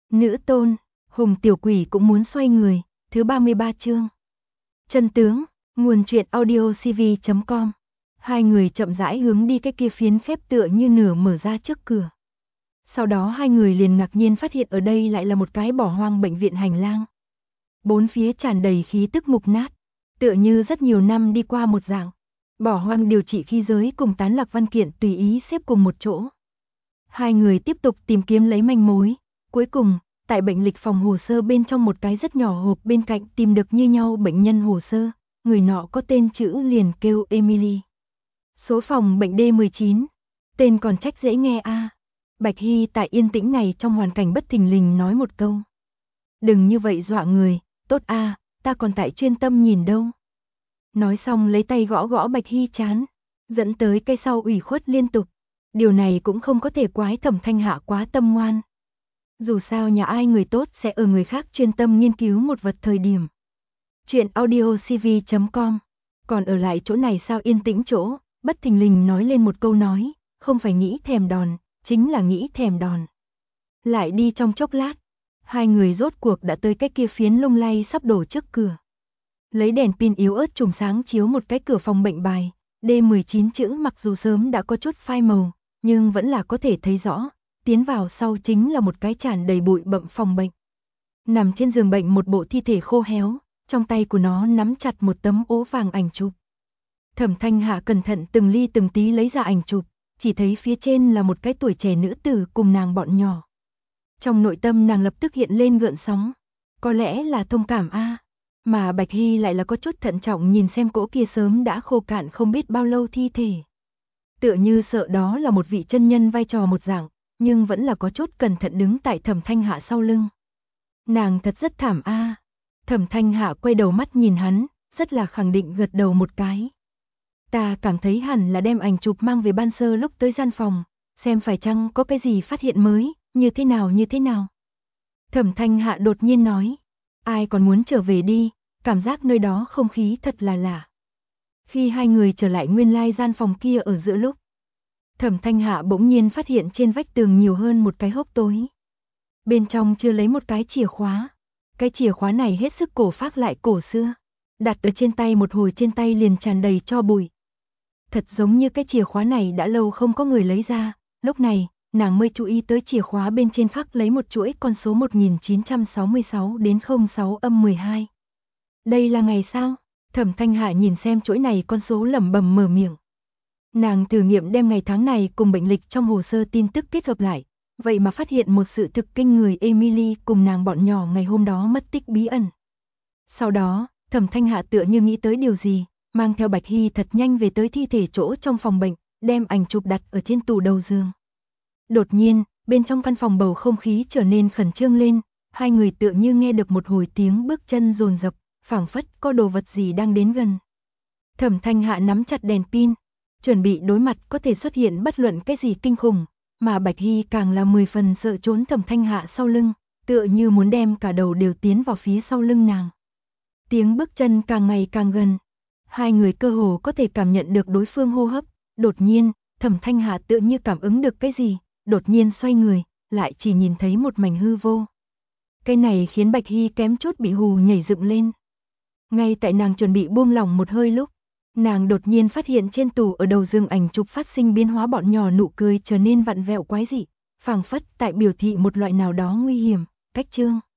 Nữ tôn, Hùng tiểu quỷ cũng muốn xoay người, thứ 33 chương. Chân tướng, nguồn truyện audiocv.com. Hai người chậm rãi hướng đi cái kia phiến khép tựa như nửa mở ra trước cửa. Sau đó hai người liền ngạc nhiên phát hiện ở đây lại là một cái bỏ hoang bệnh viện hành lang. Bốn phía tràn đầy khí tức mục nát, tựa như rất nhiều năm đi qua một dạng. Bỏ hoang điều trị khí giới cùng tán lạc văn kiện tùy ý xếp cùng một chỗ. Hai người tiếp tục tìm kiếm lấy manh mối, cuối cùng tại bệnh lịch phòng hồ sơ bên trong một cái rất nhỏ hộp bên cạnh tìm được như nhau bệnh nhân hồ sơ, người nọ có tên chữ liền kêu Emily. Số phòng bệnh D19, tên còn trách dễ nghe a. Bạch Hy tại yên tĩnh này trong hoàn cảnh bất thình lình nói một câu. Đừng như vậy dọa người, tốt a, ta còn tại chuyên tâm nhìn đâu. Nói xong lấy tay gõ gõ Bạch Hy chán, dẫn tới cây sau ủy khuất liên tục. Điều này cũng không có thể quái Thẩm Thanh Hạ quá tâm ngoan. Dù sao nhà ai người tốt sẽ ở người khác chuyên tâm nghiên cứu một vật thời điểm. Chuyện audiocv.com. Còn ở lại chỗ này sao yên tĩnh chỗ, bất thình lình nói lên một câu nói, không phải nghĩ thèm đòn, chính là nghĩ thèm đòn. Lại đi trong chốc lát, hai người rốt cuộc đã tới cái kia phiến lung lay sắp đổ trước cửa. Lấy đèn pin yếu ớt chùm sáng chiếu một cái cửa phòng bệnh bài, D19 chữ mặc dù sớm đã có chút phai màu, nhưng vẫn là có thể thấy rõ. Tiến vào sau chính là một cái tràn đầy bụi bặm phòng bệnh. Nằm trên giường bệnh một bộ thi thể khô héo, trong tay của nó nắm chặt một tấm ố vàng ảnh chụp. Thẩm Thanh Hạ cẩn thận từng ly từng tí lấy ra ảnh chụp, chỉ thấy phía trên là một cái tuổi trẻ nữ tử cùng nàng bọn nhỏ. Trong nội tâm nàng lập tức hiện lên gợn sóng, có lẽ là thông cảm a, mà Bạch Hy lại là có chút thận trọng nhìn xem cỗ kia sớm đã khô cạn không biết bao lâu thi thể. Tựa như sợ đó là một vị chân nhân vai trò một dạng, nhưng vẫn là có chút cẩn thận đứng tại Thẩm Thanh Hạ sau lưng. Nàng thật rất thảm a. Thẩm Thanh Hạ quay đầu mắt nhìn hắn, rất là khẳng định gật đầu một cái. Ta cảm thấy hẳn là đem ảnh chụp mang về ban sơ lúc tới gian phòng, xem phải chăng có cái gì phát hiện mới, như thế nào. Thẩm Thanh Hạ đột nhiên nói, ai còn muốn trở về đi, cảm giác nơi đó không khí thật là lạ. Khi hai người trở lại nguyên lai gian phòng kia ở giữa lúc, Thẩm Thanh Hạ bỗng nhiên phát hiện trên vách tường nhiều hơn một cái hốc tối. Bên trong chưa lấy một cái chìa khóa. Cái chìa khóa này hết sức cổ phác lại cổ xưa. Đặt ở trên tay một hồi trên tay liền tràn đầy tro bụi. Thật giống như cái chìa khóa này đã lâu không có người lấy ra. Lúc này, nàng mới chú ý tới chìa khóa bên trên khắc lấy một chuỗi con số 1966 đến 06/12. Đây là ngày sao? Thẩm Thanh Hạ nhìn xem chuỗi này con số lẩm bẩm mở miệng. Nàng thử nghiệm đem ngày tháng này cùng bệnh lịch trong hồ sơ tin tức kết hợp lại, vậy mà phát hiện một sự thực kinh người Emily cùng nàng bọn nhỏ ngày hôm đó mất tích bí ẩn. Sau đó, Thẩm Thanh Hạ tựa như nghĩ tới điều gì, mang theo Bạch Hy thật nhanh về tới thi thể chỗ trong phòng bệnh, đem ảnh chụp đặt ở trên tủ đầu giường. Đột nhiên, bên trong căn phòng bầu không khí trở nên khẩn trương lên, hai người tựa như nghe được một hồi tiếng bước chân dồn dập, phảng phất có đồ vật gì đang đến gần. Thẩm Thanh Hạ nắm chặt đèn pin, chuẩn bị đối mặt có thể xuất hiện bất luận cái gì kinh khủng, mà Bạch Hy càng là 10 phần sợ trốn Thẩm Thanh Hạ sau lưng, tựa như muốn đem cả đầu đều tiến vào phía sau lưng nàng. Tiếng bước chân càng ngày càng gần, hai người cơ hồ có thể cảm nhận được đối phương hô hấp, đột nhiên, Thẩm Thanh Hạ tựa như cảm ứng được cái gì, đột nhiên xoay người, lại chỉ nhìn thấy một mảnh hư vô. Cái này khiến Bạch Hy kém chút bị hù nhảy dựng lên. Ngay tại nàng chuẩn bị buông lỏng một hơi lúc, nàng đột nhiên phát hiện trên tủ ở đầu giường ảnh chụp phát sinh biến hóa, bọn nhỏ nụ cười trở nên vặn vẹo quái dị, phảng phất tại biểu thị một loại nào đó nguy hiểm. Cách chương